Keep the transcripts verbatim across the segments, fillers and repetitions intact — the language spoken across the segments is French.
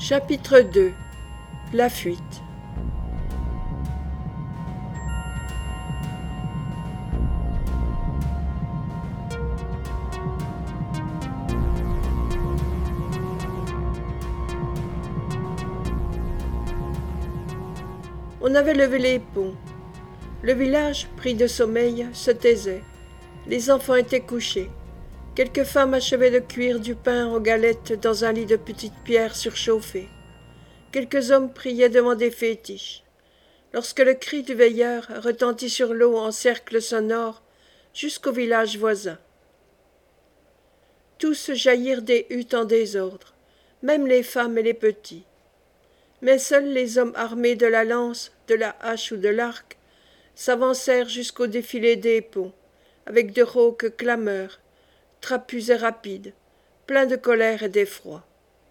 Chapitre deux. La fuite. On avait levé les ponts. Le village, pris de sommeil, se taisait. Les enfants étaient couchés. Quelques femmes achevaient de cuire du pain aux galettes dans un lit de petites pierres surchauffées. Quelques hommes priaient devant des fétiches. Lorsque le cri du veilleur retentit sur l'eau en cercle sonore jusqu'au village voisin. Tous jaillirent des huttes en désordre, même les femmes et les petits. Mais seuls les hommes armés de la lance, de la hache ou de l'arc s'avancèrent jusqu'au défilé des ponts, avec de rauques clameurs, trapus et rapides, pleins de colère et d'effroi.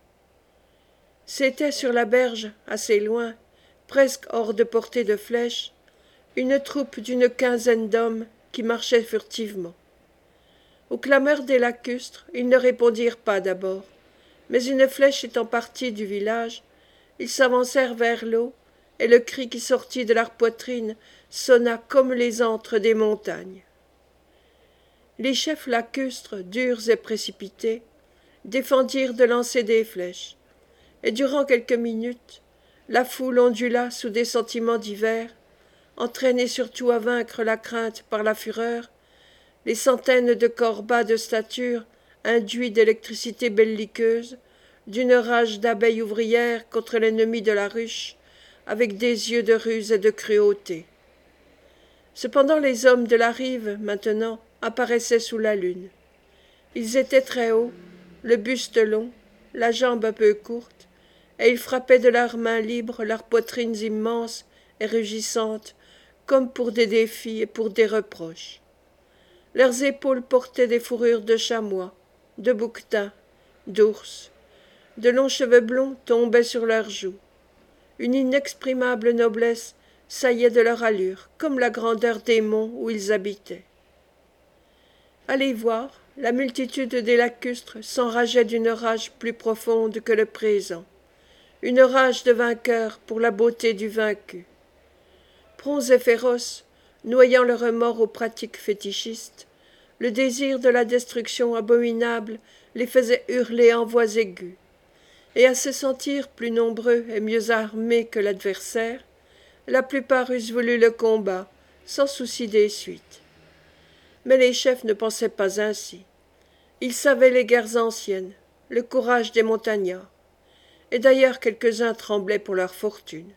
C'était sur la berge, assez loin, presque hors de portée de flèches, une troupe d'une quinzaine d'hommes qui marchaient furtivement. Aux clameurs des lacustres, ils ne répondirent pas d'abord, mais une flèche étant partie du village, ils s'avancèrent vers l'eau, et le cri qui sortit de leur poitrine sonna comme les antres des montagnes. Les chefs lacustres, durs et précipités, défendirent de lancer des flèches, et durant quelques minutes, la foule ondula sous des sentiments divers, entraînée surtout à vaincre la crainte par la fureur, les centaines de corps bas de stature, induits d'électricité belliqueuse, d'une rage d'abeilles ouvrières contre l'ennemi de la ruche, avec des yeux de ruse et de cruauté. Cependant les hommes de la rive, maintenant, apparaissaient sous la lune. Ils étaient très hauts, le buste long, la jambe un peu courte, et ils frappaient de leurs mains libres leurs poitrines immenses et rugissantes, comme pour des défis et pour des reproches. Leurs épaules portaient des fourrures de chamois, de bouquetins, d'ours. De longs cheveux blonds tombaient sur leurs joues. Une inexprimable noblesse saillait de leur allure, comme la grandeur des monts où ils habitaient. À les voir, la multitude des lacustres s'enrageait d'une rage plus profonde que le présent, une rage de vainqueur pour la beauté du vaincu. Prompts et féroces, noyant le remords aux pratiques fétichistes, le désir de la destruction abominable les faisait hurler en voix aiguës, et à se sentir plus nombreux et mieux armés que l'adversaire, la plupart eussent voulu le combat, sans souci des suites. Mais les chefs ne pensaient pas ainsi. Ils savaient les guerres anciennes, le courage des montagnards, et d'ailleurs quelques-uns tremblaient pour leur fortune.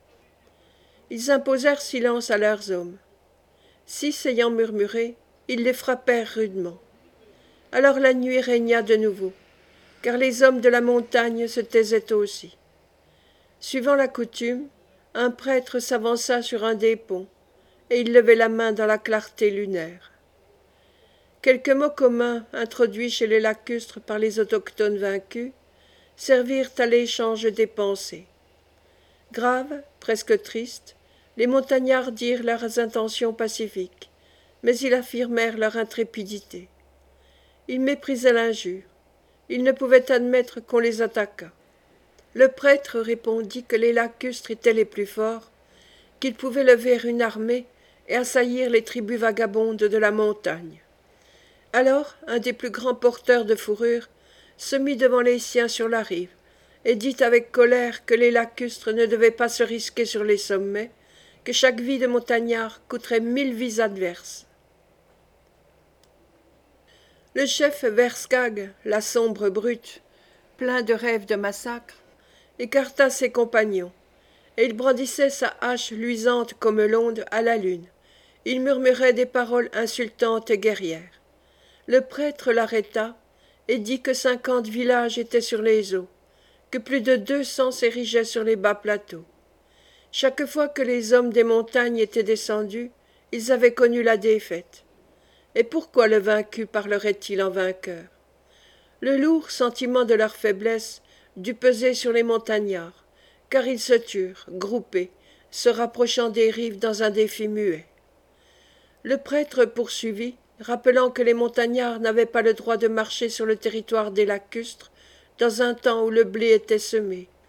Ils imposèrent silence à leurs hommes. Six ayant murmuré, ils les frappèrent rudement. Alors la nuit régna de nouveau, car les hommes de la montagne se taisaient aussi. Suivant la coutume, un prêtre s'avança sur un des ponts, et il levait la main dans la clarté lunaire. Quelques mots communs introduits chez les lacustres par les autochtones vaincus servirent à l'échange des pensées. Graves, presque tristes, les montagnards dirent leurs intentions pacifiques, mais ils affirmèrent leur intrépidité. Ils méprisaient l'injure. Ils ne pouvaient admettre qu'on les attaquât. Le prêtre répondit que les lacustres étaient les plus forts, qu'ils pouvaient lever une armée et assaillir les tribus vagabondes de la montagne. Alors un des plus grands porteurs de fourrure se mit devant les siens sur la rive, et dit avec colère que les lacustres ne devaient pas se risquer sur les sommets, que chaque vie de montagnard coûterait mille vies adverses. Le chef Verskag, la sombre brute, plein de rêves de massacre, écarta ses compagnons, et il brandissait sa hache luisante comme l'onde à la lune. Il murmurait des paroles insultantes et guerrières. Le prêtre l'arrêta et dit que cinquante villages étaient sur les eaux, que plus de deux cents s'érigeaient sur les bas plateaux. Chaque fois que les hommes des montagnes étaient descendus, ils avaient connu la défaite. Et pourquoi le vaincu parlerait-il en vainqueur? Le lourd sentiment de leur faiblesse dut peser sur les montagnards, car ils se turent, groupés, se rapprochant des rives dans un défi muet. Le prêtre poursuivit, rappelant que les montagnards n'avaient pas le droit de marcher sur le territoire des lacustres dans un temps où le blé était semé,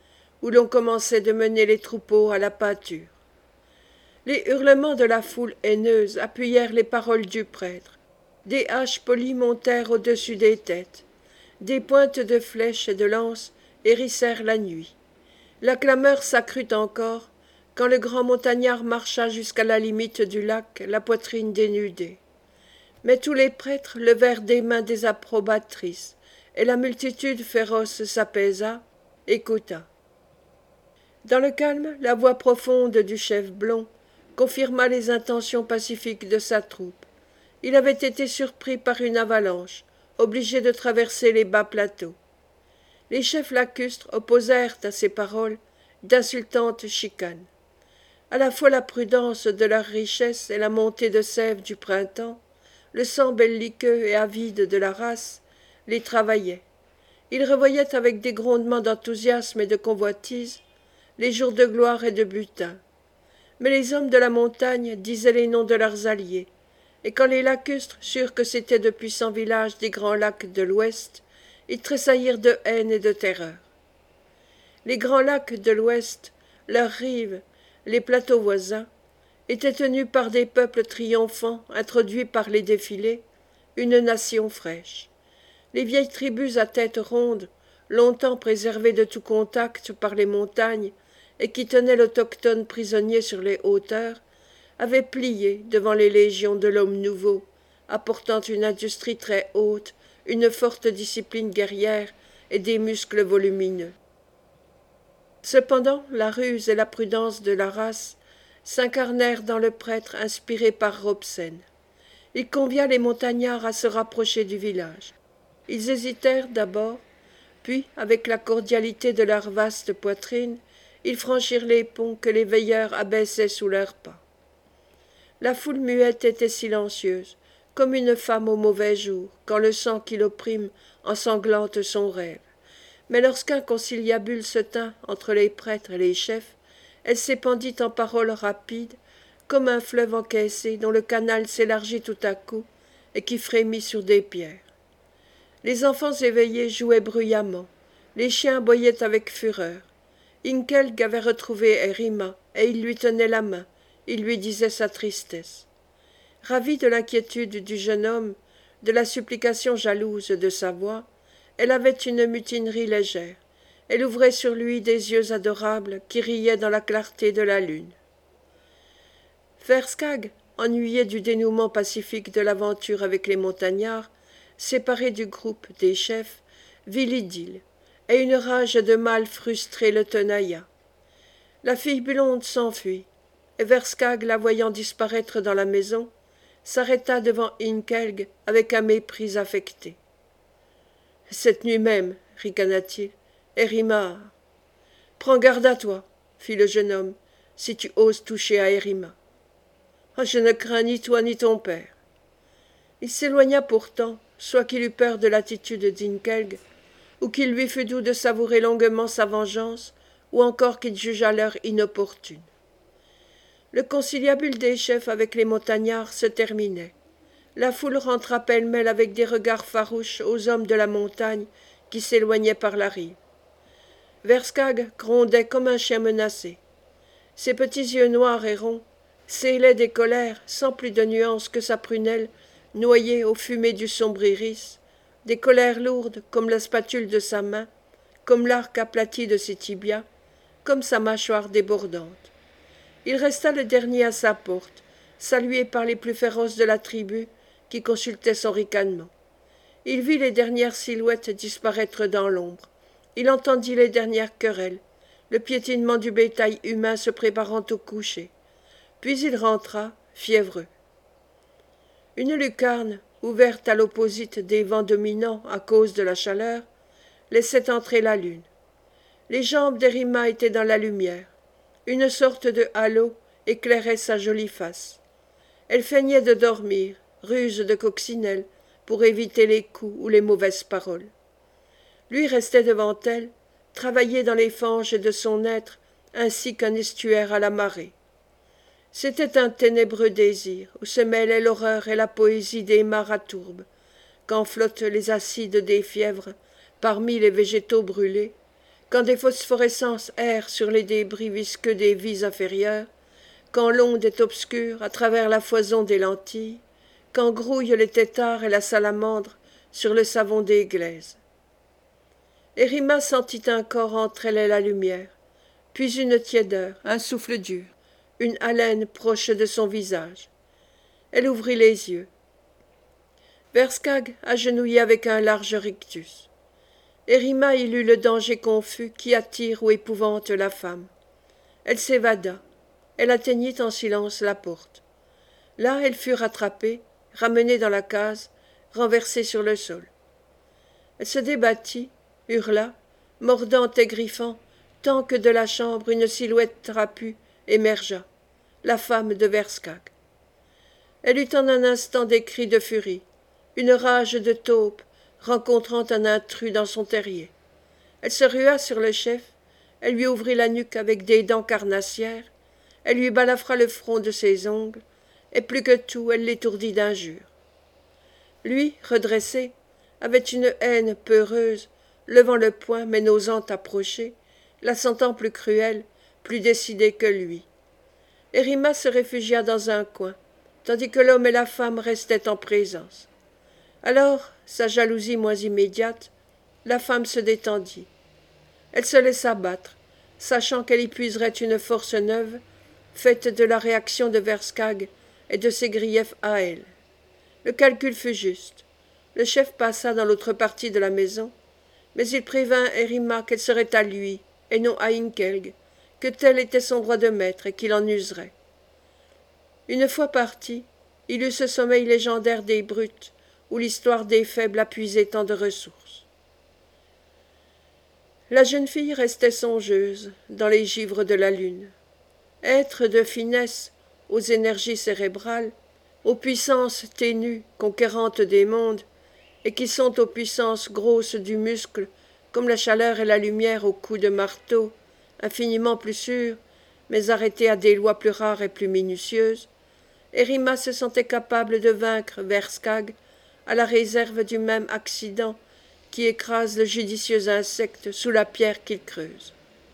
où l'on commençait de mener les troupeaux à la pâture. Les hurlements de la foule haineuse appuyèrent les paroles du prêtre. Des haches polies montèrent au-dessus des têtes. Des pointes de flèches et de lances hérissèrent la nuit. La clameur s'accrut encore, quand le grand montagnard marcha jusqu'à la limite du lac, la poitrine dénudée. Mais tous les prêtres levèrent des mains désapprobatrices, et la multitude féroce s'apaisa, écouta. Dans le calme, la voix profonde du chef blond confirma les intentions pacifiques de sa troupe. Il avait été surpris par une avalanche, obligé de traverser les bas plateaux. Les chefs lacustres opposèrent à ces paroles d'insultantes chicanes. À la fois la prudence de leur richesse et la montée de sève du printemps, le sang belliqueux et avide de la race, les travaillaient. Ils revoyaient avec des grondements d'enthousiasme et de convoitise les jours de gloire et de butin. Mais les hommes de la montagne disaient les noms de leurs alliés, et quand les lacustres surent que c'étaient de puissants villages des grands lacs de l'ouest, ils tressaillirent de haine et de terreur. Les grands lacs de l'ouest, leurs rives, les plateaux voisins, étaient tenus par des peuples triomphants introduits par les défilés, une nation fraîche. Les vieilles tribus à tête ronde, longtemps préservées de tout contact par les montagnes et qui tenaient l'autochtone prisonnier sur les hauteurs, avaient plié devant les légions de l'homme nouveau, apportant une industrie très haute, une forte discipline guerrière et des muscles volumineux. Cependant, la ruse et la prudence de la race s'incarnèrent dans le prêtre inspiré par Robsen. Il convia les montagnards à se rapprocher du village. Ils hésitèrent d'abord, puis, avec la cordialité de leur vaste poitrine, ils franchirent les ponts que les veilleurs abaissaient sous leurs pas. La foule muette était silencieuse, comme une femme au mauvais jour, quand le sang qui l'opprime ensanglante son rêve. Mais lorsqu'un conciliabule se tint entre les prêtres et les chefs, elle s'épandit en paroles rapides, comme un fleuve encaissé dont le canal s'élargit tout à coup et qui frémit sur des pierres. Les enfants éveillés jouaient bruyamment, les chiens aboyaient avec fureur. Inkelg avait retrouvé Herima, et il lui tenait la main, il lui disait sa tristesse. Ravie de l'inquiétude du jeune homme, de la supplication jalouse de sa voix, elle avait une mutinerie légère. Elle ouvrait sur lui des yeux adorables qui riaient dans la clarté de la lune. Ferskag, ennuyé du dénouement pacifique de l'aventure avec les montagnards, séparé du groupe des chefs, vit l'idylle, et une rage de mal frustré le tenailla. La fille blonde s'enfuit, et Verskag, la voyant disparaître dans la maison, s'arrêta devant Inkelg avec un mépris affecté. « Cette nuit même, ricana-t-il, Herima. Prends garde à toi, fit le jeune homme, si tu oses toucher à Herima. Oh, je ne crains ni toi ni ton père. Il s'éloigna pourtant, soit qu'il eût peur de l'attitude d'Inkelg, ou qu'il lui fût doux de savourer longuement sa vengeance, ou encore qu'il jugeât l'heure inopportune. Le conciliabule des chefs avec les montagnards se terminait. La foule rentra pêle-mêle avec des regards farouches aux hommes de la montagne qui s'éloignaient par la rive. Verskag grondait comme un chien menacé. Ses petits yeux noirs et ronds célaient des colères sans plus de nuances que sa prunelle noyée aux fumées du sombre iris, des colères lourdes comme la spatule de sa main, comme l'arc aplati de ses tibias, comme sa mâchoire débordante. Il resta le dernier à sa porte, salué par les plus féroces de la tribu, qui consultaient son ricanement. Il vit les dernières silhouettes disparaître dans l'ombre. Il entendit les dernières querelles, le piétinement du bétail humain se préparant au coucher. Puis il rentra, fiévreux. Une lucarne, ouverte à l'opposite des vents dominants à cause de la chaleur, laissait entrer la lune. Les jambes d'Herima étaient dans la lumière. Une sorte de halo éclairait sa jolie face. Elle feignait de dormir, ruse de coccinelle, pour éviter les coups ou les mauvaises paroles. Lui restait devant elle, travaillé dans les fanges de son être, ainsi qu'un estuaire à la marée. C'était un ténébreux désir, où se mêlaient l'horreur et la poésie des mares tourbes, quand flottent les acides des fièvres parmi les végétaux brûlés, quand des phosphorescences errent sur les débris visqueux des vies inférieures, quand l'onde est obscure à travers la foison des lentilles, quand grouillent les têtards et la salamandre sur le savon des glaises. Érima sentit un corps entre elle et la lumière, puis une tiédeur, un souffle dur, une haleine proche de son visage. Elle ouvrit les yeux. Verskag agenouillé avec un large rictus. Érima y lut le danger confus qui attire ou épouvante la femme. Elle s'évada. Elle atteignit en silence la porte. Là, elle fut rattrapée, ramenée dans la case, renversée sur le sol. Elle se débattit, hurla, mordant et griffant, tant que de la chambre une silhouette trapue émergea, la femme de Verskag. Elle eut en un instant des cris de furie, une rage de taupe rencontrant un intrus dans son terrier. Elle se rua sur le chef, elle lui ouvrit la nuque avec des dents carnassières, elle lui balafra le front de ses ongles, et plus que tout elle l'étourdit d'injures. Lui, redressé, avait une haine peureuse, levant le poing mais n'osant approcher, la sentant plus cruelle, plus décidée que lui. Érima se réfugia dans un coin, tandis que l'homme et la femme restaient en présence. Alors, sa jalousie moins immédiate, la femme se détendit. Elle se laissa battre, sachant qu'elle y puiserait une force neuve, faite de la réaction de Verskag et de ses griefs à elle. Le calcul fut juste. Le chef passa dans l'autre partie de la maison, mais il prévint Érima qu'elle serait à lui, et non à Inkelg, que tel était son droit de maître et qu'il en userait. Une fois parti, il eut ce sommeil légendaire des brutes, où l'histoire des faibles a puisé tant de ressources. La jeune fille restait songeuse, dans les givres de la lune. Être de finesse, aux énergies cérébrales, aux puissances ténues, conquérantes des mondes, et qui sont aux puissances grosses du muscle, comme la chaleur et la lumière au coup de marteau, infiniment plus sûres, mais arrêtées à des lois plus rares et plus minutieuses, Érima se sentait capable de vaincre Verskag à la réserve du même accident qui écrase le judicieux insecte sous la pierre qu'il creuse.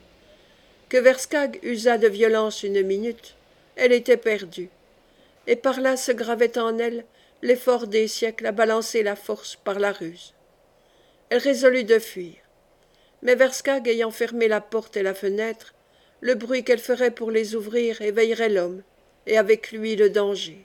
Que Verskag usât de violence une minute, elle était perdue, et par là se gravait en elle l'effort des siècles à balancer la force par la ruse. Elle résolut de fuir, mais Verskag ayant fermé la porte et la fenêtre, le bruit qu'elle ferait pour les ouvrir éveillerait l'homme, et avec lui le danger.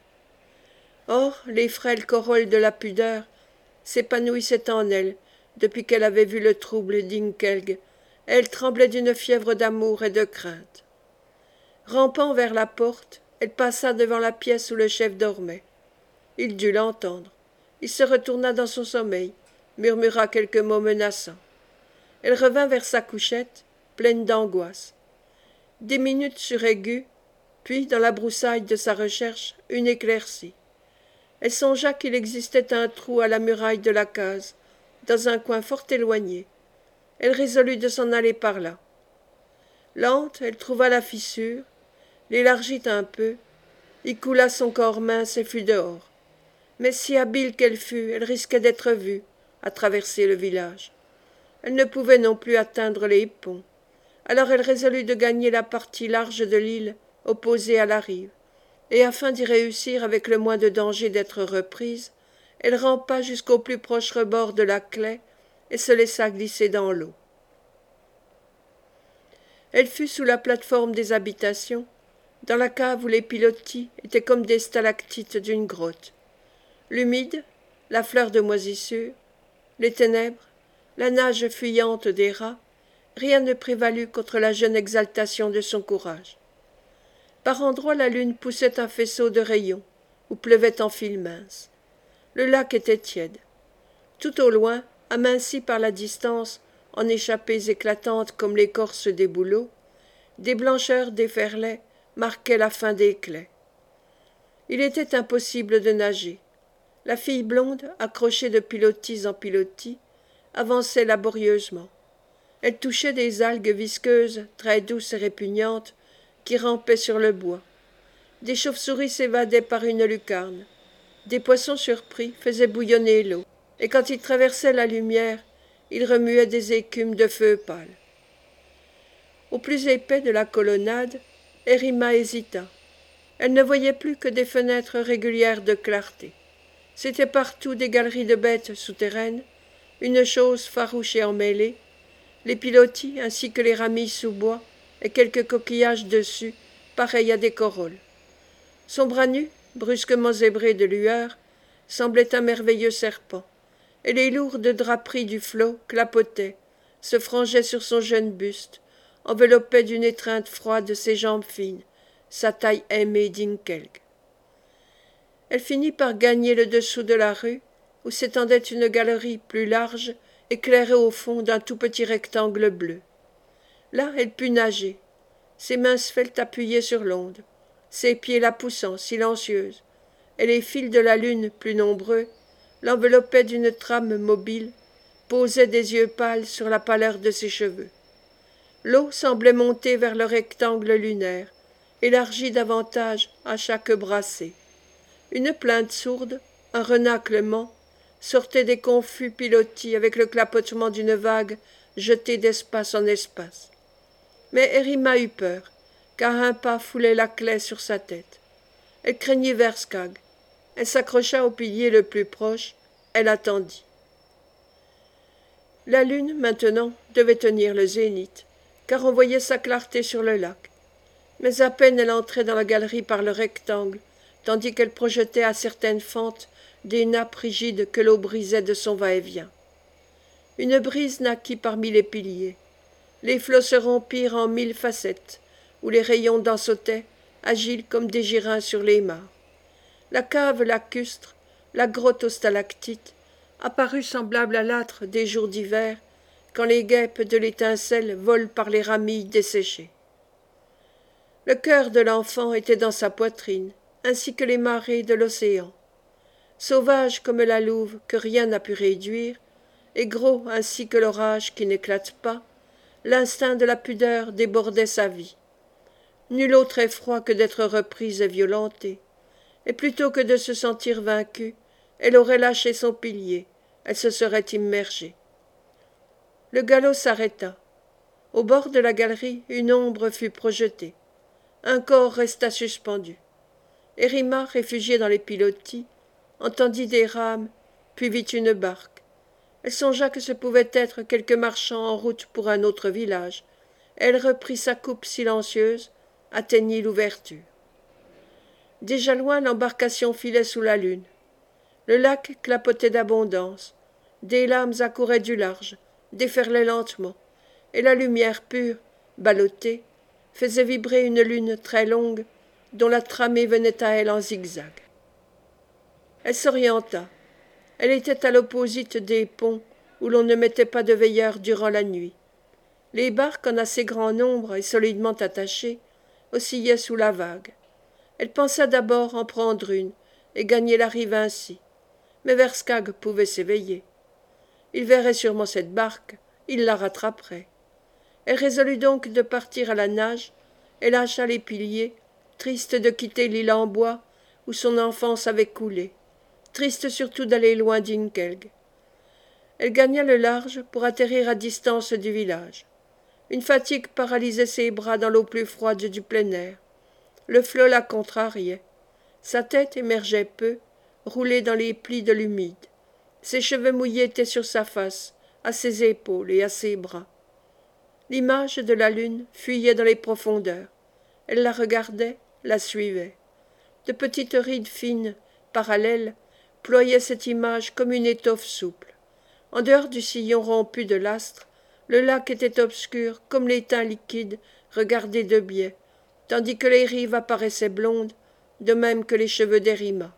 Or, les frêles corolles de la pudeur s'épanouissaient en elle depuis qu'elle avait vu le trouble d'Inkelg, et elle tremblait d'une fièvre d'amour et de crainte. Rampant vers la porte, elle passa devant la pièce où le chef dormait. Il dut l'entendre. Il se retourna dans son sommeil, murmura quelques mots menaçants. Elle revint vers sa couchette, pleine d'angoisse. Dix minutes suraiguës, puis, dans la broussaille de sa recherche, une éclaircie. Elle songea qu'il existait un trou à la muraille de la case, dans un coin fort éloigné. Elle résolut de s'en aller par là. Lente, elle trouva la fissure, l'élargit un peu, y coula son corps mince et fut dehors. Mais si habile qu'elle fût, elle risquait d'être vue, à traverser le village. Elle ne pouvait non plus atteindre les ponts. Alors elle résolut de gagner la partie large de l'île, opposée à la rive, et afin d'y réussir avec le moins de danger d'être reprise, elle rampa jusqu'au plus proche rebord de la claie et se laissa glisser dans l'eau. Elle fut sous la plate-forme des habitations, dans la cave où les pilotis étaient comme des stalactites d'une grotte. L'humide, la fleur de moisissure, les ténèbres, la nage fuyante des rats, rien ne prévalut contre la jeune exaltation de son courage. Par endroits la lune poussait un faisceau de rayons, où pleuvait en fils minces. Le lac était tiède. Tout au loin, aminci par la distance, en échappées éclatantes comme l'écorce des bouleaux, des blancheurs déferlaient, marquaient la fin des claies. Il était impossible de nager. La fille blonde, accrochée de pilotis en pilotis, avançait laborieusement. Elle touchait des algues visqueuses, très douces et répugnantes, qui rampaient sur le bois. Des chauves-souris s'évadaient par une lucarne. Des poissons surpris faisaient bouillonner l'eau, et quand ils traversaient la lumière, ils remuaient des écumes de feu pâle. Au plus épais de la colonnade, Érima hésita. Elle ne voyait plus que des fenêtres régulières de clarté. C'étaient partout des galeries de bêtes souterraines, une chose farouche et emmêlée, les pilotis ainsi que les ramilles sous bois et quelques coquillages dessus, pareils à des corolles. Son bras nu, brusquement zébré de lueur, semblait un merveilleux serpent, et les lourdes draperies du flot clapotaient, se frangeaient sur son jeune buste, enveloppaient d'une étreinte froide ses jambes fines, sa taille aimée d'Inkelg. Elle finit par gagner le dessous de la rue, où s'étendait une galerie plus large, éclairée au fond d'un tout petit rectangle bleu. Là, elle put nager, ses mains sveltes appuyées sur l'onde, ses pieds la poussant, silencieuse, et les fils de la lune, plus nombreux, l'enveloppaient d'une trame mobile, posaient des yeux pâles sur la pâleur de ses cheveux. L'eau semblait monter vers le rectangle lunaire, élargie davantage à chaque brassée. Une plainte sourde, un renâclement, sortait des confus pilotis avec le clapotement d'une vague jetée d'espace en espace. Mais Érima eut peur, car un pas foulait la claie sur sa tête. Elle craignit Verskag. Elle s'accrocha au pilier le plus proche, elle attendit. La lune, maintenant, devait tenir le zénith, car on voyait sa clarté sur le lac. Mais à peine elle entrait dans la galerie par le rectangle, tandis qu'elle projetait à certaines fentes des nappes rigides que l'eau brisait de son va-et-vient. Une brise naquit parmi les piliers. Les flots se rompirent en mille facettes, où les rayons d'en sautaient, agiles comme des girins sur les mares. La cave lacustre, la grotte aux stalactites, apparut semblable à l'âtre des jours d'hiver, quand les guêpes de l'étincelle volent par les ramilles desséchées. Le cœur de l'enfant était dans sa poitrine, ainsi que les marées de l'océan. Sauvage comme la louve que rien n'a pu réduire, et gros ainsi que l'orage qui n'éclate pas, l'instinct de la pudeur débordait sa vie. Nul autre effroi que d'être reprise et violentée, et plutôt que de se sentir vaincue, elle aurait lâché son pilier, elle se serait immergée. Le galop s'arrêta. Au bord de la galerie, une ombre fut projetée. Un corps resta suspendu. Érima, réfugiée dans les pilotis, entendit des rames, puis vit une barque. Elle songea que ce pouvait être quelque marchand en route pour un autre village. Elle reprit sa coupe silencieuse, atteignit l'ouverture. Déjà loin, l'embarcation filait sous la lune. Le lac clapotait d'abondance. Des lames accouraient du large, déferlaient lentement, et la lumière pure, ballottée, faisait vibrer une lune très longue, dont la tramée venait à elle en zigzag. Elle s'orienta. Elle était à l'opposite des ponts, où l'on ne mettait pas de veilleurs durant la nuit. Les barques, en assez grand nombre et solidement attachées, oscillaient sous la vague. Elle pensa d'abord en prendre une et gagner la rive ainsi. Mais Verskag pouvait s'éveiller. Il verrait sûrement cette barque, il la rattraperait. Elle résolut donc de partir à la nage et lâcha les piliers, triste de quitter l'île en bois où son enfance avait coulé, triste surtout d'aller loin d'Inkelg. Elle gagna le large pour atterrir à distance du village. Une fatigue paralysait ses bras dans l'eau plus froide du plein air. Le flot la contrariait. Sa tête émergeait peu, roulée dans les plis de l'humide. Ses cheveux mouillés étaient sur sa face, à ses épaules et à ses bras. L'image de la lune fuyait dans les profondeurs. Elle la regardait, la suivait. De petites rides fines, parallèles, ployaient cette image comme une étoffe souple. En dehors du sillon rompu de l'astre, le lac était obscur comme l'étain liquide regardé de biais, tandis que les rives apparaissaient blondes, de même que les cheveux d'Érima.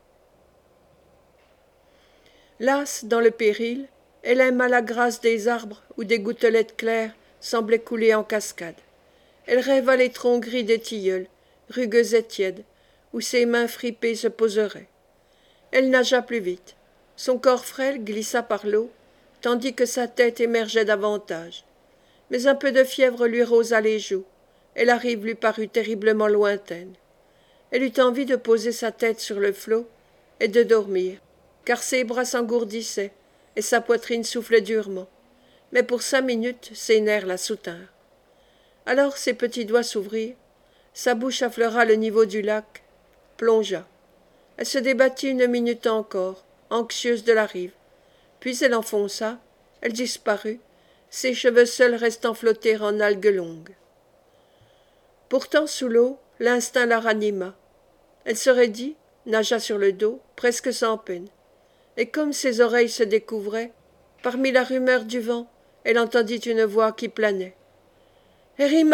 Lasse dans le péril, elle aima la grâce des arbres où des gouttelettes claires semblaient couler en cascade. Elle rêva les troncs gris des tilleuls, rugueux et tièdes, où ses mains fripées se poseraient. Elle nagea plus vite. Son corps frêle glissa par l'eau, tandis que sa tête émergeait davantage. Mais un peu de fièvre lui rosa les joues, et la rive lui parut terriblement lointaine. Elle eut envie de poser sa tête sur le flot et de dormir, car ses bras s'engourdissaient et sa poitrine soufflait durement. Mais pour cinq minutes, ses nerfs la soutinrent. Alors ses petits doigts s'ouvrirent, sa bouche affleura le niveau du lac, plongea. Elle se débattit une minute encore, anxieuse de la rive. Puis elle enfonça, elle disparut, ses cheveux seuls restant flotter en algues longues. Pourtant, sous l'eau, l'instinct la ranima. Elle se raidit, nagea sur le dos, presque sans peine. Et comme ses oreilles se découvraient, parmi la rumeur du vent, elle entendit une voix qui planait. « Erima !»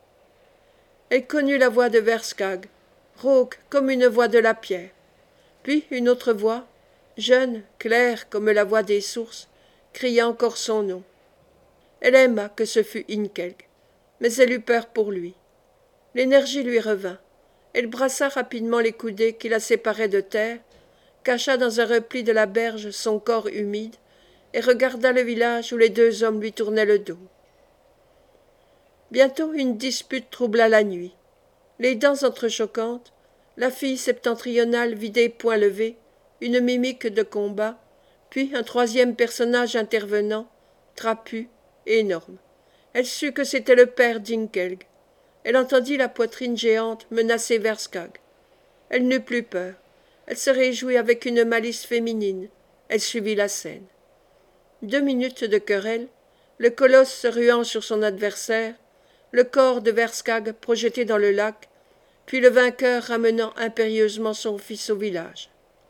Elle connut la voix de Verskag, rauque comme une voix de la pierre. Puis une autre voix, jeune, claire comme la voix des sources, cria encore son nom. Elle aima que ce fût Inkelg, mais elle eut peur pour lui. L'énergie lui revint. Elle brassa rapidement les coudées qui la séparaient de terre, cacha dans un repli de la berge son corps humide et regarda le village où les deux hommes lui tournaient le dos. Bientôt une dispute troubla la nuit. Les dents entrechoquantes, la fille septentrionale vit des poings levés, une mimique de combat, puis un troisième personnage intervenant, trapu, énorme. Elle sut que c'était le père d'Inkelg. Elle entendit la poitrine géante menacer Verskag. Elle n'eut plus peur. Elle se réjouit avec une malice féminine. Elle suivit la scène. Deux minutes de querelle, le colosse se ruant sur son adversaire, le corps de Verskag projeté dans le lac, puis le vainqueur ramenant impérieusement son fils au village.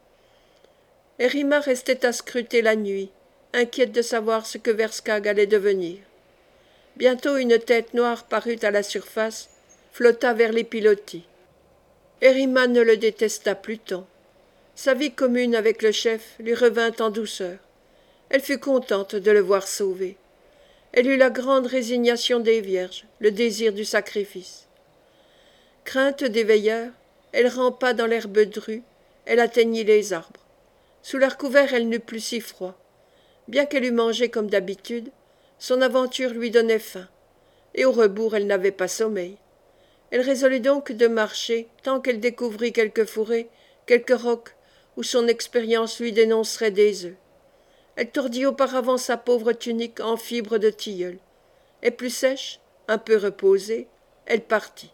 Erima restait à scruter la nuit, inquiète de savoir ce que Verskag allait devenir. Bientôt une tête noire parut à la surface, flotta vers les pilotis. Erima ne le détesta plus tant. Sa vie commune avec le chef lui revint en douceur. Elle fut contente de le voir sauvé. Elle eut la grande résignation des vierges, le désir du sacrifice. Crainte des veilleurs, elle rampa dans l'herbe drue, elle atteignit les arbres. Sous leur couvert, elle n'eut plus si froid. Bien qu'elle eût mangé comme d'habitude, son aventure lui donnait faim, et au rebours elle n'avait pas sommeil. Elle résolut donc de marcher tant qu'elle découvrit quelque fourré, quelque roc, où son expérience lui dénoncerait des œufs. Elle tordit auparavant sa pauvre tunique en fibres de tilleul, et plus sèche, un peu reposée, elle partit.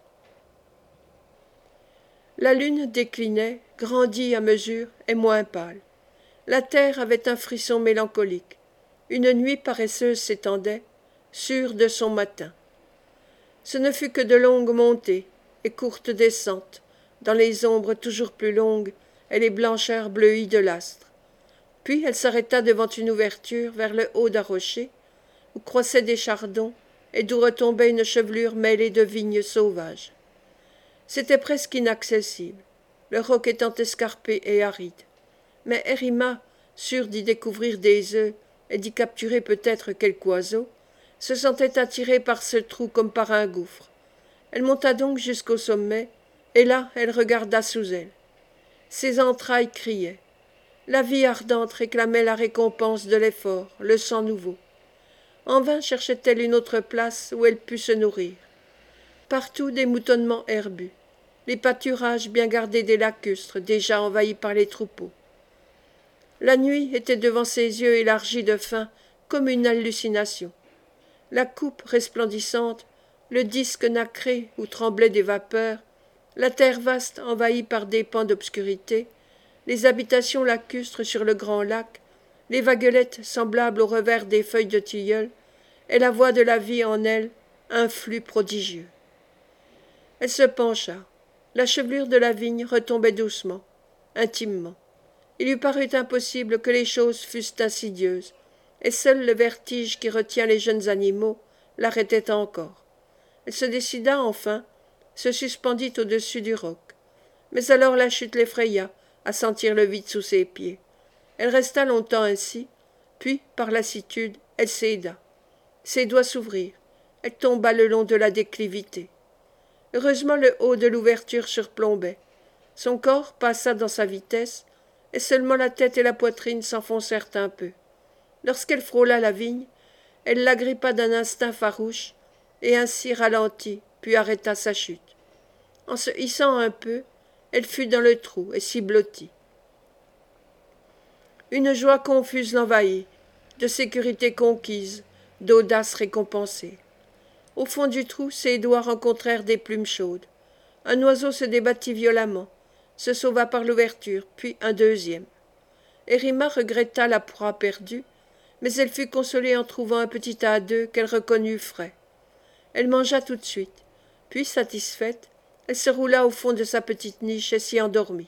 La lune déclinait, grandit à mesure et moins pâle. La terre avait un frisson mélancolique. Une nuit paresseuse s'étendait, sûre de son matin. Ce ne fut que de longues montées et courtes descentes, dans les ombres toujours plus longues et les blancheurs bleuies de l'astre. Puis elle s'arrêta devant une ouverture vers le haut d'un rocher, où croissaient des chardons et d'où retombait une chevelure mêlée de vignes sauvages. C'était presque inaccessible, le roc étant escarpé et aride. Mais Erima, sûre d'y découvrir des œufs et d'y capturer peut-être quelque oiseau, se sentait attirée par ce trou comme par un gouffre. Elle monta donc jusqu'au sommet, et là elle regarda sous elle. Ses entrailles criaient. La vie ardente réclamait la récompense de l'effort, le sang nouveau. En vain cherchait-elle une autre place où elle pût se nourrir. Partout des moutonnements herbus, les pâturages bien gardés des lacustres déjà envahis par les troupeaux. La nuit était devant ses yeux élargis de faim comme une hallucination. La coupe resplendissante, le disque nacré où tremblaient des vapeurs, la terre vaste envahie par des pans d'obscurité, les habitations lacustres sur le grand lac, les vaguelettes semblables au revers des feuilles de tilleul, et la voix de la vie en elle, un flux prodigieux. Elle se pencha. La chevelure de la vigne retombait doucement, intimement. Il lui parut impossible que les choses fussent insidieuses, et seul le vertige qui retient les jeunes animaux l'arrêtait encore. Elle se décida enfin, se suspendit au-dessus du roc. Mais alors la chute l'effraya, à sentir le vide sous ses pieds. Elle resta longtemps ainsi, puis, par lassitude, elle céda. Ses doigts s'ouvrirent. Elle tomba le long de la déclivité. Heureusement le haut de l'ouverture surplombait. Son corps passa dans sa vitesse, et seulement la tête et la poitrine s'enfoncèrent un peu. Lorsqu'elle frôla la vigne, elle l'agrippa d'un instinct farouche, et ainsi ralentit, puis arrêta sa chute. En se hissant un peu, elle fut dans le trou et s'y blottit. Une joie confuse l'envahit, de sécurité conquise, d'audace récompensée. Au fond du trou, ses doigts rencontrèrent des plumes chaudes. Un oiseau se débattit violemment, se sauva par l'ouverture, puis un deuxième. Hérima regretta la proie perdue, mais elle fut consolée en trouvant un petit tas d'œufs qu'elle reconnut frais. Elle mangea tout de suite, puis, satisfaite, elle se roula au fond de sa petite niche et s'y endormit.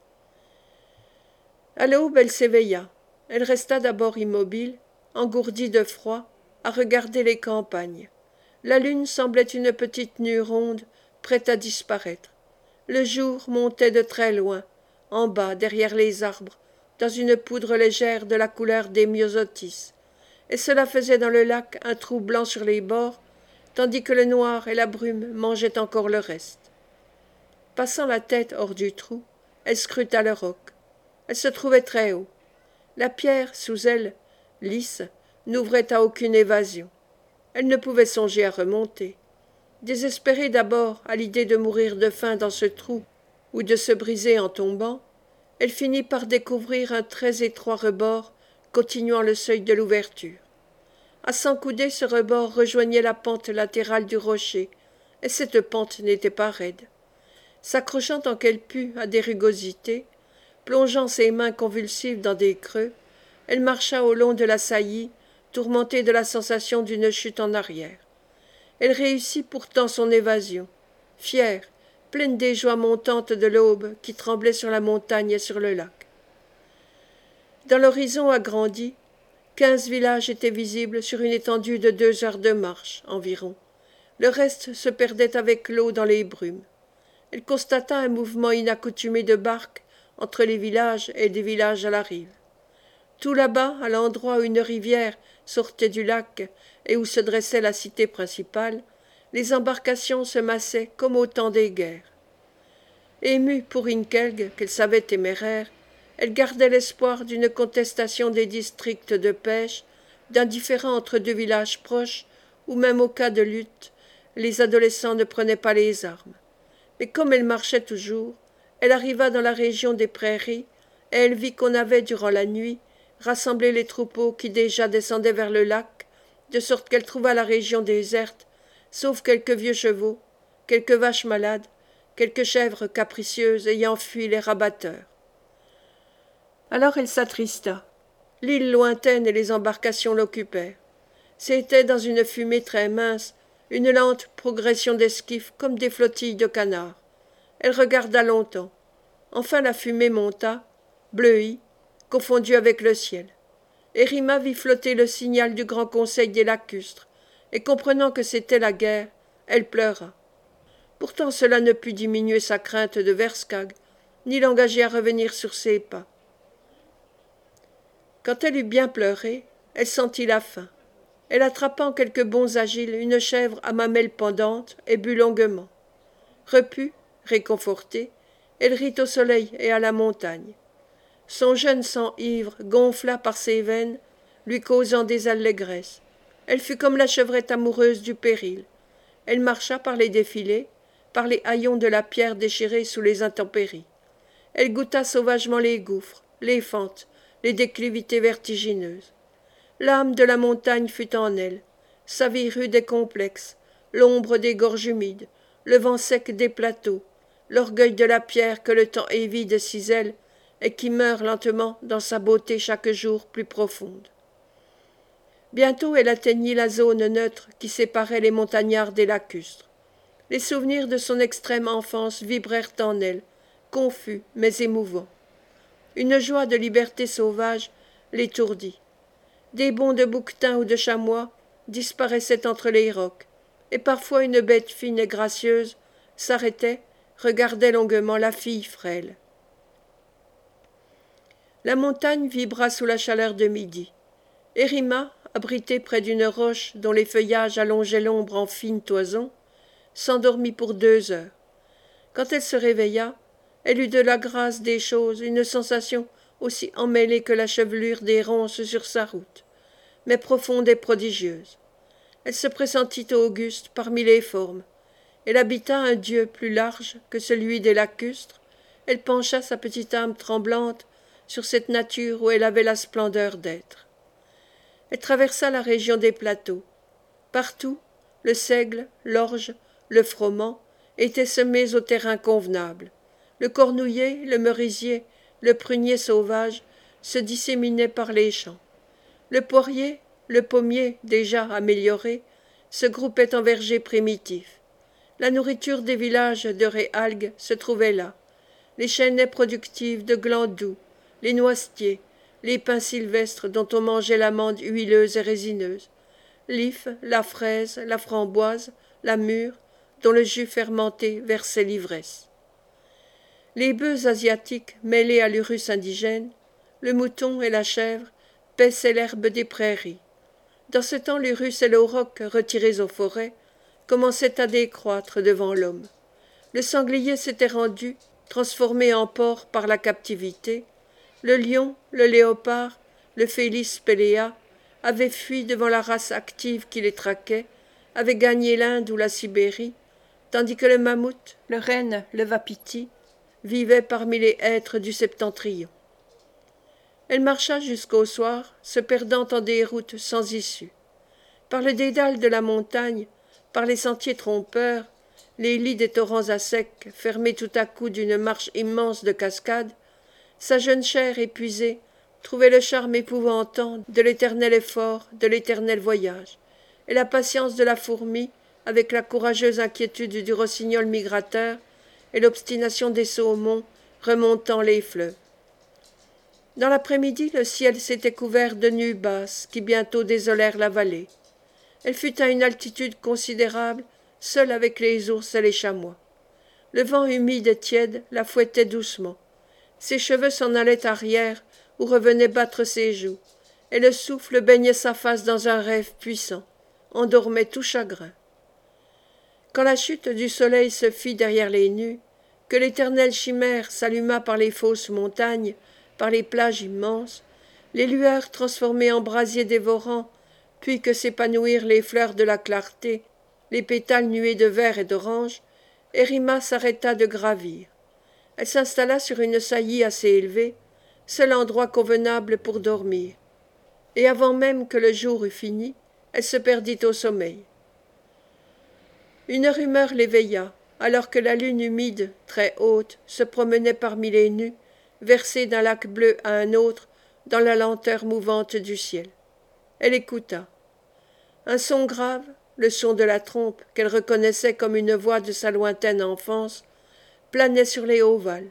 À l'aube, elle s'éveilla. Elle resta d'abord immobile, engourdie de froid, à regarder les campagnes. La lune semblait une petite nue ronde, prête à disparaître. Le jour montait de très loin, en bas, derrière les arbres, dans une poudre légère de la couleur des myosotis, et cela faisait dans le lac un trou blanc sur les bords, tandis que le noir et la brume mangeaient encore le reste. Passant la tête hors du trou, elle scruta le roc. Elle se trouvait très haut. La pierre, sous elle, lisse, n'ouvrait à aucune évasion. Elle ne pouvait songer à remonter. Désespérée d'abord à l'idée de mourir de faim dans ce trou ou de se briser en tombant, elle finit par découvrir un très étroit rebord continuant le seuil de l'ouverture. À cent coudées, ce rebord rejoignait la pente latérale du rocher, et cette pente n'était pas raide. S'accrochant tant qu'elle put à des rugosités, plongeant ses mains convulsives dans des creux, elle marcha au long de la saillie, tourmentée de la sensation d'une chute en arrière. Elle réussit pourtant son évasion, fière, pleine des joies montantes de l'aube qui tremblait sur la montagne et sur le lac. Dans l'horizon agrandi, quinze villages étaient visibles sur une étendue de deux heures de marche environ. Le reste se perdait avec l'eau dans les brumes. Elle constata un mouvement inaccoutumé de barques entre les villages et des villages à la rive. Tout là-bas, à l'endroit où une rivière sortait du lac et où se dressait la cité principale, les embarcations se massaient comme au temps des guerres. Émue pour Inkelg, qu'elle savait téméraire, elle gardait l'espoir d'une contestation des districts de pêche, d'un différend entre deux villages proches, où même au cas de lutte, les adolescents ne prenaient pas les armes. Mais comme elle marchait toujours, elle arriva dans la région des prairies, et elle vit qu'on avait, durant la nuit, rassemblé les troupeaux qui déjà descendaient vers le lac, de sorte qu'elle trouva la région déserte, sauf quelques vieux chevaux, quelques vaches malades, quelques chèvres capricieuses ayant fui les rabatteurs. Alors elle s'attrista. L'île lointaine et les embarcations l'occupèrent. C'était, dans une fumée très mince, une lente progression d'esquifs comme des flottilles de canards. Elle regarda longtemps. Enfin la fumée monta, bleuie, confondue avec le ciel. Hérima vit flotter le signal du grand conseil des lacustres, et comprenant que c'était la guerre, elle pleura. Pourtant cela ne put diminuer sa crainte de Verskag, ni l'engager à revenir sur ses pas. Quand elle eut bien pleuré, elle sentit la faim. Elle attrapa en quelques bonds agiles une chèvre à mamelles pendantes et but longuement. Repue, réconfortée, elle rit au soleil et à la montagne. Son jeune sang ivre gonfla par ses veines, lui causant des allégresses. Elle fut comme la chevrette amoureuse du péril. Elle marcha par les défilés, par les haillons de la pierre déchirée sous les intempéries. Elle goûta sauvagement les gouffres, les fentes, les déclivités vertigineuses. L'âme de la montagne fut en elle, sa vie rude et complexe, l'ombre des gorges humides, le vent sec des plateaux, l'orgueil de la pierre que le temps évide cisèle et qui meurt lentement dans sa beauté chaque jour plus profonde. Bientôt elle atteignit la zone neutre qui séparait les montagnards des lacustres. Les souvenirs de son extrême enfance vibrèrent en elle, confus mais émouvants. Une joie de liberté sauvage l'étourdit. Des bonds de bouquetins ou de chamois disparaissaient entre les rocs, et parfois une bête fine et gracieuse s'arrêtait, regardait longuement la fille frêle. La montagne vibra sous la chaleur de midi. Hérima, abritée près d'une roche dont les feuillages allongeaient l'ombre en fine toison, s'endormit pour deux heures. Quand elle se réveilla, elle eut de la grâce des choses une sensation aussi emmêlée que la chevelure des ronces sur sa route, mais profonde et prodigieuse. Elle se pressentit auguste parmi les formes. Elle habita un Dieu plus large que celui des lacustres. Elle pencha sa petite âme tremblante sur cette nature où elle avait la splendeur d'être. Elle traversa la région des plateaux. Partout, le seigle, l'orge, le froment étaient semés au terrain convenable. Le cornouiller, le merisier, le prunier sauvage se disséminaient par les champs. Le poirier, le pommier déjà amélioré, se groupait en vergers primitifs. La nourriture des villages de réalgues se trouvait là. Les chênaies productives de glands doux, les noisetiers, les pins sylvestres dont on mangeait l'amande huileuse et résineuse, l'if, la fraise, la framboise, la mûre, dont le jus fermenté versait l'ivresse. Les bœufs asiatiques mêlés à l'urus indigène, le mouton et la chèvre paissaient l'herbe des prairies. Dans ce temps, l'urus et l'auroch, retirés aux forêts, commençaient à décroître devant l'homme. Le sanglier s'était rendu, transformé en porc par la captivité. Le lion, le léopard, le félis péléa avaient fui devant la race active qui les traquait, avaient gagné l'Inde ou la Sibérie, tandis que le mammouth, le renne, le wapiti, vivait parmi les hêtres du septentrion. Elle marcha jusqu'au soir, se perdant en des routes sans issue. Par le dédale de la montagne, par les sentiers trompeurs, les lits des torrents à sec, fermés tout à coup d'une marche immense de cascades, sa jeune chair épuisée trouvait le charme épouvantant de l'éternel effort, de l'éternel voyage, et la patience de la fourmi avec la courageuse inquiétude du rossignol migrateur et l'obstination des saumons remontant les fleuves. Dans l'après-midi, le ciel s'était couvert de nues basses qui bientôt désolèrent la vallée. Elle fut à une altitude considérable, seule avec les ours et les chamois. Le vent humide et tiède la fouettait doucement. Ses cheveux s'en allaient arrière ou revenaient battre ses joues, et le souffle baignait sa face dans un rêve puissant, endormait tout chagrin. Quand la chute du soleil se fit derrière les nues, que l'éternelle chimère s'alluma par les fausses montagnes, par les plages immenses, les lueurs transformées en brasiers dévorants, puis que s'épanouirent les fleurs de la clarté, les pétales nués de vert et d'orange, Hérima s'arrêta de gravir. Elle s'installa sur une saillie assez élevée, seul endroit convenable pour dormir, et avant même que le jour eût fini, elle se perdit au sommeil. Une rumeur l'éveilla, alors que la lune humide, très haute, se promenait parmi les nues, versée d'un lac bleu à un autre dans la lenteur mouvante du ciel. Elle écouta. Un son grave, le son de la trompe qu'elle reconnaissait comme une voix de sa lointaine enfance, planait sur les hauts vals.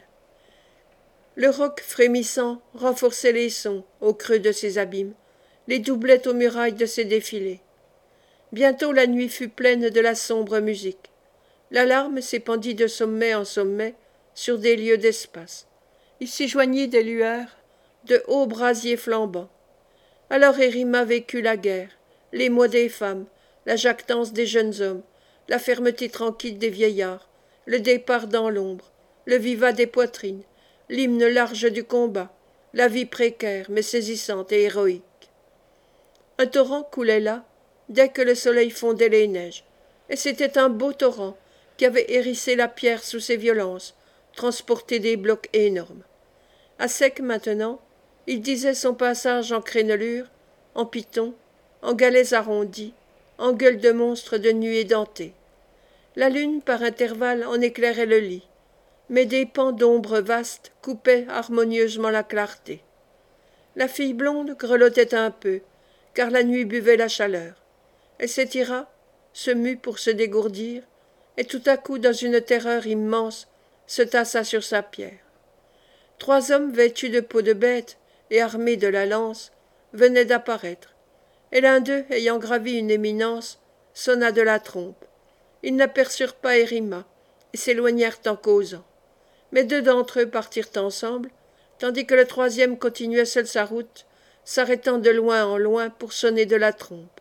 Le roc frémissant renforçait les sons au creux de ses abîmes, les doublait aux murailles de ses défilés. Bientôt la nuit fut pleine de la sombre musique. L'alarme s'épandit de sommet en sommet sur des lieues d'espace. Il s'y joignit des lueurs, de hauts brasiers flambants. Alors Hérima vécut la guerre, l'émoi des femmes, la jactance des jeunes hommes, la fermeté tranquille des vieillards, le départ dans l'ombre, le vivat des poitrines, l'hymne large du combat, la vie précaire mais saisissante et héroïque. Un torrent coulait là, dès que le soleil fondait les neiges, et c'était un beau torrent qui avait hérissé la pierre sous ses violences, transporté des blocs énormes. À sec maintenant, il disait son passage en crénelure, en python, en galets arrondis, en gueules de monstres de nuée dentée. La lune, par intervalles, en éclairait le lit, mais des pans d'ombre vastes coupaient harmonieusement la clarté. La fille blonde grelottait un peu, car la nuit buvait la chaleur. Elle s'étira, se mut pour se dégourdir, et tout à coup, dans une terreur immense, se tassa sur sa pierre. Trois hommes vêtus de peau de bête et armés de la lance venaient d'apparaître, et l'un d'eux, ayant gravi une éminence, sonna de la trompe. Ils n'aperçurent pas Hérima et s'éloignèrent en causant. Mais deux d'entre eux partirent ensemble, tandis que le troisième continuait seul sa route, s'arrêtant de loin en loin pour sonner de la trompe.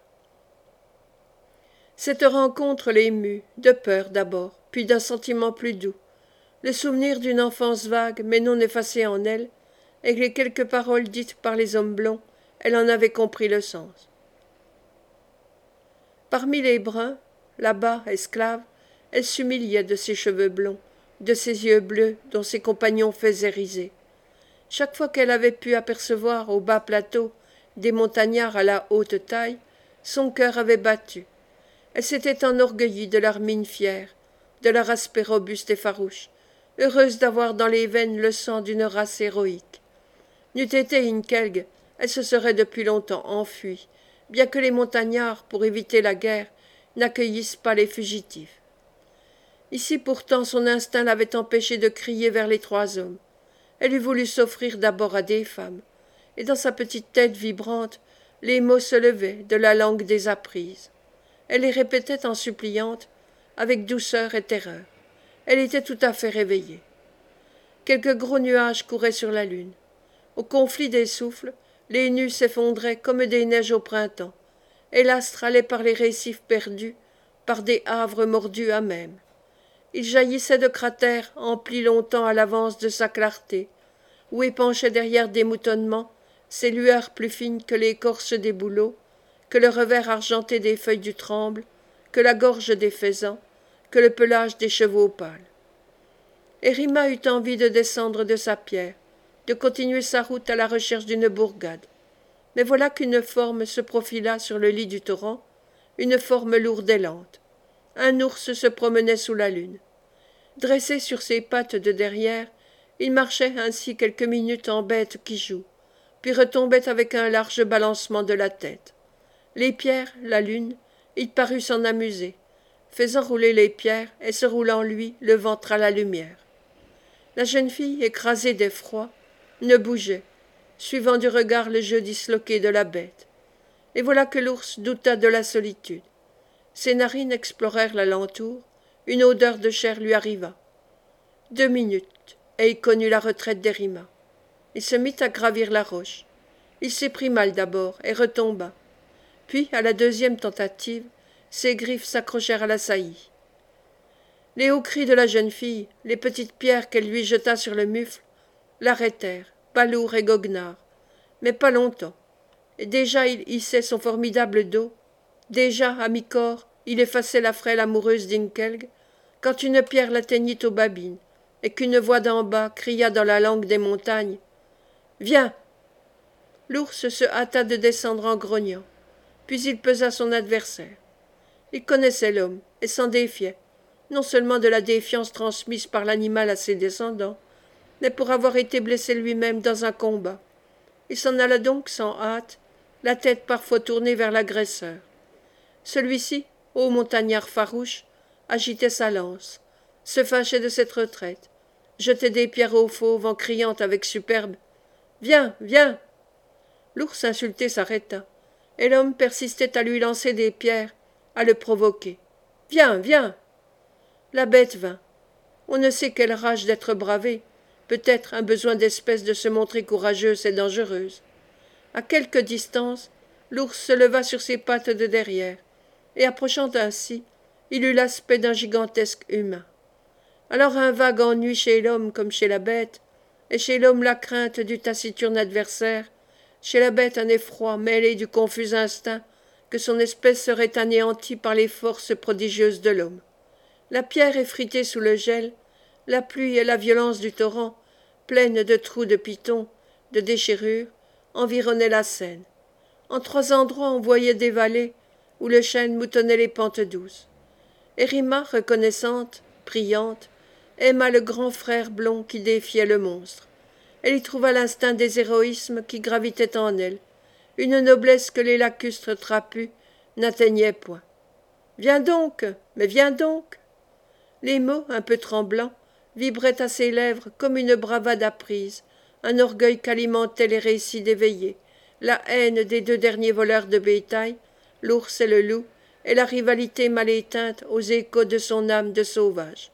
Cette rencontre l'émut, de peur d'abord, puis d'un sentiment plus doux, le souvenir d'une enfance vague mais non effacée en elle, et les quelques paroles dites par les hommes blonds, elle en avait compris le sens. Parmi les bruns, là-bas, esclave, elle s'humiliait de ses cheveux blonds, de ses yeux bleus dont ses compagnons faisaient riser. Chaque fois qu'elle avait pu apercevoir au bas plateau des montagnards à la haute taille, son cœur avait battu. Elle s'était enorgueillie de leur mine fière, de leur aspect robuste et farouche, heureuse d'avoir dans les veines le sang d'une race héroïque. N'eût été Inkelg, elle se serait depuis longtemps enfuie, bien que les montagnards, pour éviter la guerre, n'accueillissent pas les fugitifs. Ici pourtant son instinct l'avait empêchée de crier vers les trois hommes. Elle eût voulu s'offrir d'abord à des femmes, et dans sa petite tête vibrante, les mots se levaient de la langue désapprise. Elle les répétait en suppliante, avec douceur et terreur. Elle était tout à fait réveillée. Quelques gros nuages couraient sur la lune. Au conflit des souffles, les nues s'effondraient comme des neiges au printemps, et l'astre allait par les récifs perdus, par des havres mordus à même. Il jaillissait de cratères emplis longtemps à l'avance de sa clarté, où épanchaient derrière des moutonnements ces lueurs plus fines que l'écorce des bouleaux, que le revers argenté des feuilles du tremble, que la gorge des faisans, que le pelage des chevaux pâles. Hérima eut envie de descendre de sa pierre, de continuer sa route à la recherche d'une bourgade. Mais voilà qu'une forme se profila sur le lit du torrent, une forme lourde et lente. Un ours se promenait sous la lune. Dressé sur ses pattes de derrière, il marchait ainsi quelques minutes en bête qui joue, puis retombait avec un large balancement de la tête. Les pierres, la lune, il parut s'en amuser, faisant rouler les pierres et se roulant lui le ventre à la lumière. La jeune fille, écrasée d'effroi, ne bougeait, suivant du regard le jeu disloqué de la bête. Et voilà que l'ours douta de la solitude. Ses narines explorèrent l'alentour, une odeur de chair lui arriva. Deux minutes, et il connut la retraite d'Hérima. Il se mit à gravir la roche. Il s'y prit mal d'abord, et retomba. Puis, à la deuxième tentative, ses griffes s'accrochèrent à la saillie. Les hauts cris de la jeune fille, les petites pierres qu'elle lui jeta sur le mufle, l'arrêtèrent, palourd et goguenard, mais pas longtemps. Et déjà il hissait son formidable dos, déjà, à mi-corps, il effaçait la frêle amoureuse d'Inkelg, quand une pierre l'atteignit aux babines, et qu'une voix d'en bas cria dans la langue des montagnes. « Viens !» L'ours se hâta de descendre en grognant, puis il pesa son adversaire. Il connaissait l'homme, et s'en défiait, non seulement de la défiance transmise par l'animal à ses descendants, mais pour avoir été blessé lui-même dans un combat. Il s'en alla donc sans hâte, la tête parfois tournée vers l'agresseur. Celui-ci, ô montagnard farouche, agitait sa lance, se fâchait de cette retraite, jetait des pierres au fauve en criant avec superbe « Viens, viens !» L'ours insulté s'arrêta, et l'homme persistait à lui lancer des pierres, à le provoquer. « Viens, viens !» La bête vint. On ne sait quelle rage d'être bravée, peut-être un besoin d'espèce de se montrer courageuse et dangereuse. À quelque distance, l'ours se leva sur ses pattes de derrière, et approchant ainsi, il eut l'aspect d'un gigantesque humain. Alors un vague ennui chez l'homme comme chez la bête, et chez l'homme la crainte du taciturne adversaire, chez la bête un effroi mêlé du confus instinct que son espèce serait anéantie par les forces prodigieuses de l'homme. La pierre effritée sous le gel, la pluie et la violence du torrent, pleines de trous de pitons, de déchirures, environnaient la scène. En trois endroits on voyait des vallées où le chêne moutonnait les pentes douces. Hérima, reconnaissante, priante, aima le grand frère blond qui défiait le monstre. Elle y trouva l'instinct des héroïsmes qui gravitait en elle, une noblesse que les lacustres trapus n'atteignaient point. « Viens donc, mais viens donc !» Les mots, un peu tremblants, vibraient à ses lèvres comme une bravade apprise, un orgueil qu'alimentaient les récits d'éveillés, la haine des deux derniers voleurs de bétail, l'ours et le loup, et la rivalité mal éteinte aux échos de son âme de sauvage.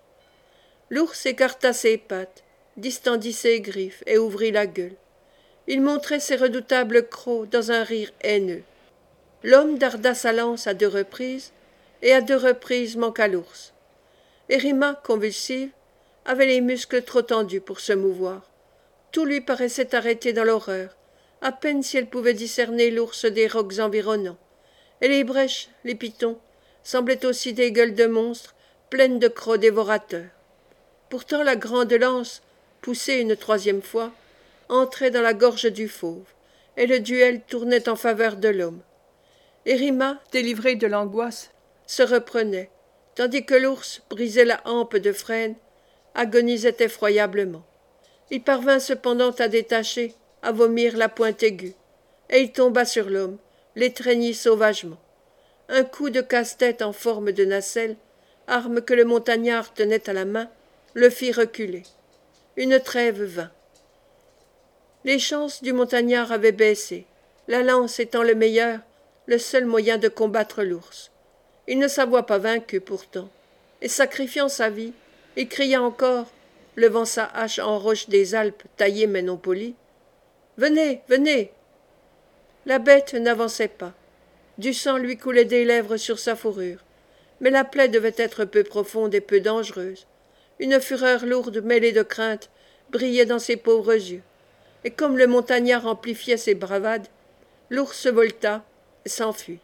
L'ours écarta ses pattes, distendit ses griffes et ouvrit la gueule. Il montrait ses redoutables crocs dans un rire haineux. L'homme darda sa lance à deux reprises, et à deux reprises manqua l'ours. Hérima, convulsive, avait les muscles trop tendus pour se mouvoir. Tout lui paraissait arrêté dans l'horreur, à peine si elle pouvait discerner l'ours des rocs environnants. Et les brèches, les pitons, semblaient aussi des gueules de monstres pleines de crocs dévorateurs. Pourtant la grande lance, poussée une troisième fois, entrait dans la gorge du fauve, et le duel tournait en faveur de l'homme. Hérima, délivrée de l'angoisse, se reprenait, tandis que l'ours, brisé la hampe de frêne, agonisait effroyablement. Il parvint cependant à détacher, à vomir la pointe aiguë, et il tomba sur l'homme, l'étreignit sauvagement. Un coup de casse-tête en forme de nacelle, arme que le montagnard tenait à la main, le fit reculer. Une trêve vint. Les chances du montagnard avaient baissé, la lance étant le meilleur, le seul moyen de combattre l'ours. Il ne s'avoua pas vaincu pourtant, et sacrifiant sa vie, il cria encore, levant sa hache en roche des Alpes taillée mais non polie. « Venez, venez !» La bête n'avançait pas. Du sang lui coulait des lèvres sur sa fourrure, mais la plaie devait être peu profonde et peu dangereuse. Une fureur lourde mêlée de crainte brillait dans ses pauvres yeux, et comme le montagnard amplifiait ses bravades, l'ours se volta et s'enfuit.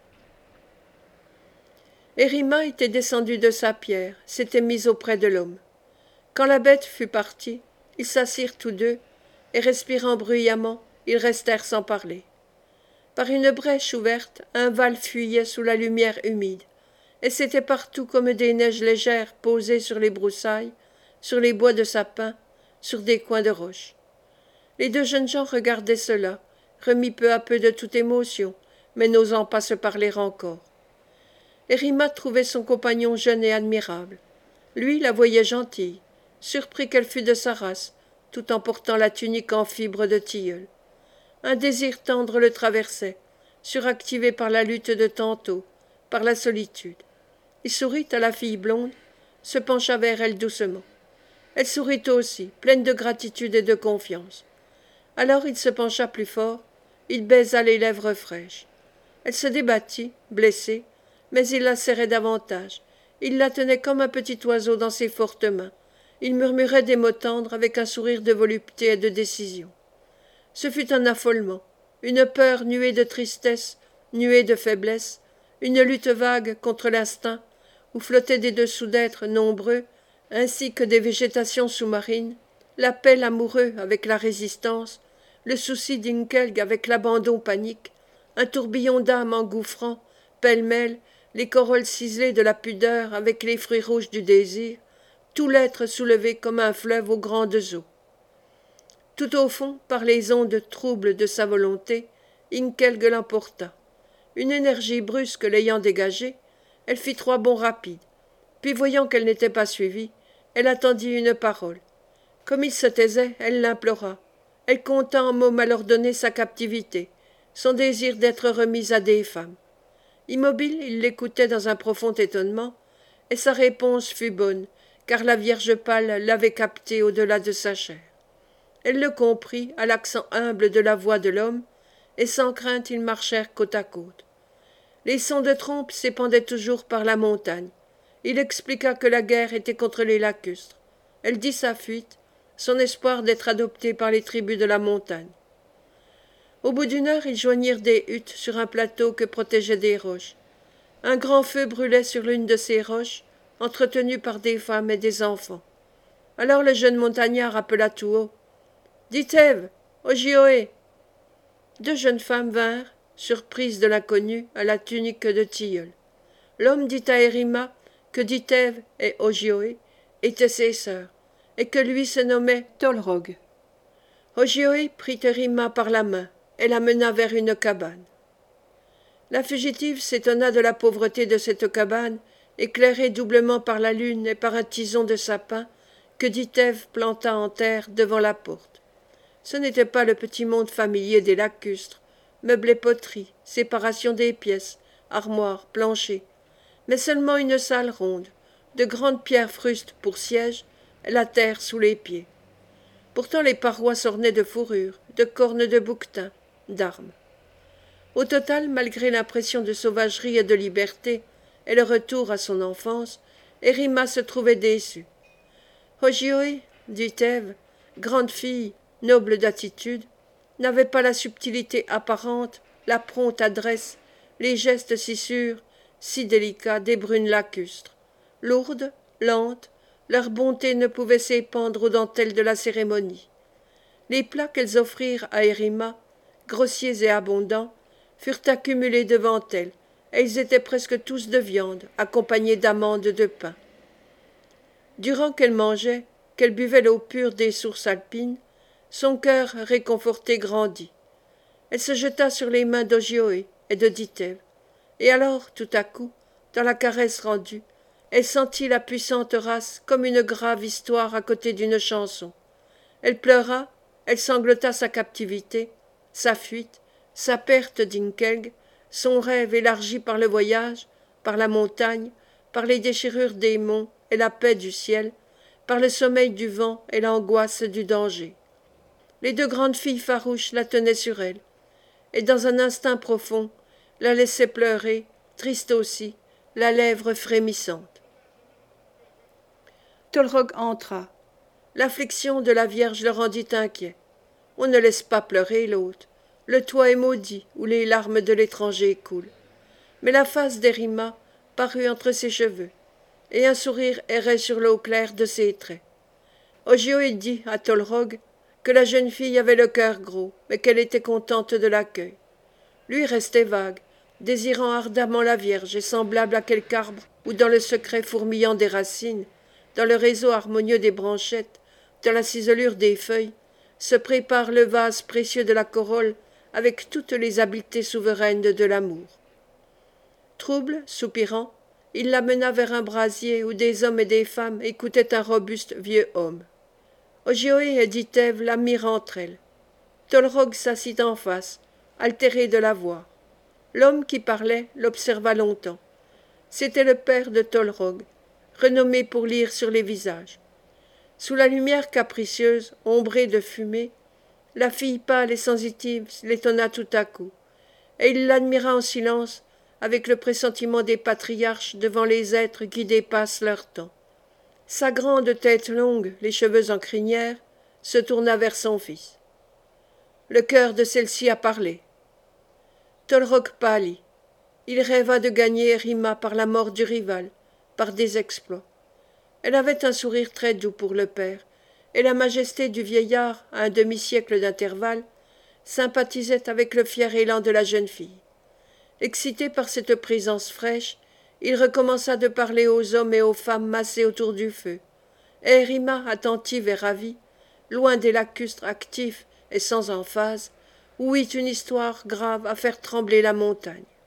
Hérima était descendu de sa pierre, s'était mis auprès de l'homme. Quand la bête fut partie, ils s'assirent tous deux, et respirant bruyamment, ils restèrent sans parler. Par une brèche ouverte, un val fuyait sous la lumière humide, et c'était partout comme des neiges légères posées sur les broussailles, sur les bois de sapins, sur des coins de roche. Les deux jeunes gens regardaient cela, remis peu à peu de toute émotion, mais n'osant pas se parler encore. Hérima trouvait son compagnon jeune et admirable. Lui la voyait gentille, surpris qu'elle fût de sa race, tout en portant la tunique en fibres de tilleul. Un désir tendre le traversait, suractivé par la lutte de tantôt, par la solitude. Il sourit à la fille blonde, se pencha vers elle doucement. Elle sourit aussi, pleine de gratitude et de confiance. Alors il se pencha plus fort, il baisa les lèvres fraîches. Elle se débattit, blessée, mais il la serrait davantage. Il la tenait comme un petit oiseau dans ses fortes mains. Il murmurait des mots tendres avec un sourire de volupté et de décision. Ce fut un affolement, une peur nuée de tristesse, nuée de faiblesse, une lutte vague contre l'instinct, où flottaient des dessous d'êtres nombreux, ainsi que des végétations sous-marines, l'appel amoureux avec la résistance, le souci d'Inkelg avec l'abandon panique, un tourbillon d'âmes engouffrant, pêle-mêle, les corolles ciselées de la pudeur avec les fruits rouges du désir, tout l'être soulevé comme un fleuve aux grandes eaux. Tout au fond, par les ondes troubles de sa volonté, Inkelg l'emporta. Une énergie brusque l'ayant dégagée, elle fit trois bonds rapides, puis voyant qu'elle n'était pas suivie, elle attendit une parole. Comme il se taisait, elle l'implora. Elle conta en mots mal ordonnés sa captivité, son désir d'être remise à des femmes. Immobile, il l'écoutait dans un profond étonnement, et sa réponse fut bonne, car la Vierge pâle l'avait capté au-delà de sa chair. Elle le comprit à l'accent humble de la voix de l'homme, et sans crainte ils marchèrent côte à côte. Les sons de trompe s'épandaient toujours par la montagne. Il expliqua que la guerre était contre les lacustres. Elle dit sa fuite, son espoir d'être adoptée par les tribus de la montagne. Au bout d'une heure, ils joignirent des huttes sur un plateau que protégeaient des roches. Un grand feu brûlait sur l'une de ces roches, entretenu par des femmes et des enfants. Alors le jeune montagnard appela tout haut. « Ditève, Ogioé !» Deux jeunes femmes vinrent, surprises de l'inconnu, à la tunique de tilleul. L'homme dit à Hérima que Ditève et Ogioé étaient ses sœurs, et que lui se nommait Tolrog. Ogioé prit Hérima par la main et la mena vers une cabane. La fugitive s'étonna de la pauvreté de cette cabane, éclairée doublement par la lune et par un tison de sapin que Ditève planta en terre devant la porte. Ce n'était pas le petit monde familier des lacustres, meubles et poteries, séparation des pièces, armoires, planchers, mais seulement une salle ronde, de grandes pierres frustes pour siège, la terre sous les pieds. Pourtant les parois s'ornaient de fourrures, de cornes de bouquetins, d'armes. Au total, malgré l'impression de sauvagerie et de liberté, et le retour à son enfance, Hérima se trouvait déçue. Ogioé, dit Ève, grande fille, noble d'attitude, n'avait pas la subtilité apparente, la prompte adresse, les gestes si sûrs, si délicats des brunes lacustres. Lourdes, lentes, leur bonté ne pouvait s'épandre aux dentelles de la cérémonie. Les plats qu'elles offrirent à Hérima, grossiers et abondants, furent accumulés devant elle, et ils étaient presque tous de viande, accompagnés d'amandes de pain. Durant qu'elle mangeait, qu'elle buvait l'eau pure des sources alpines, son cœur réconforté grandit. Elle se jeta sur les mains d'Ogioé et de Dithève, et alors, tout à coup, dans la caresse rendue, elle sentit la puissante race comme une grave histoire à côté d'une chanson. Elle pleura, elle sanglota sa captivité, sa fuite, sa perte d'Inkelg, son rêve élargi par le voyage, par la montagne, par les déchirures des monts et la paix du ciel, par le sommeil du vent et l'angoisse du danger. Les deux grandes filles farouches la tenaient sur elle, et dans un instinct profond, la laissaient pleurer, triste aussi, la lèvre frémissante. Tolrog entra. L'affliction de la Vierge le rendit inquiet. On ne laisse pas pleurer l'hôte. Le toit est maudit où les larmes de l'étranger coulent. Mais la face d'Erima parut entre ses cheveux, et un sourire errait sur l'eau claire de ses traits. Ogioé dit à Tolrog que la jeune fille avait le cœur gros, mais qu'elle était contente de l'accueil. Lui restait vague, désirant ardemment la Vierge et semblable à quelque arbre où, dans le secret fourmillant des racines, dans le réseau harmonieux des branchettes, dans la ciselure des feuilles, se prépare le vase précieux de la corolle avec toutes les habiletés souveraines de l'amour. Trouble, soupirant, il la mena vers un brasier où des hommes et des femmes écoutaient un robuste vieux homme. Ogioé et Dithève la mirent entre elles. Tolrog s'assit en face, altéré de la voir. L'homme qui parlait l'observa longtemps. C'était le père de Tolrog, renommé pour lire sur les visages. Sous la lumière capricieuse, ombrée de fumée, la fille pâle et sensitive l'étonna tout à coup, et il l'admira en silence avec le pressentiment des patriarches devant les êtres qui dépassent leur temps. Sa grande tête longue, les cheveux en crinière, se tourna vers son fils. Le cœur de celle-ci a parlé. Tolrog pâlit. Il rêva de gagner Erima par la mort du rival, par des exploits. Elle avait un sourire très doux pour le père, et la majesté du vieillard, à un demi-siècle d'intervalle, sympathisait avec le fier élan de la jeune fille. Excité par cette présence fraîche, il recommença de parler aux hommes et aux femmes massés autour du feu, et Erima, attentive et ravie, loin des lacustres actifs et sans emphase, ouït une histoire grave à faire trembler la montagne.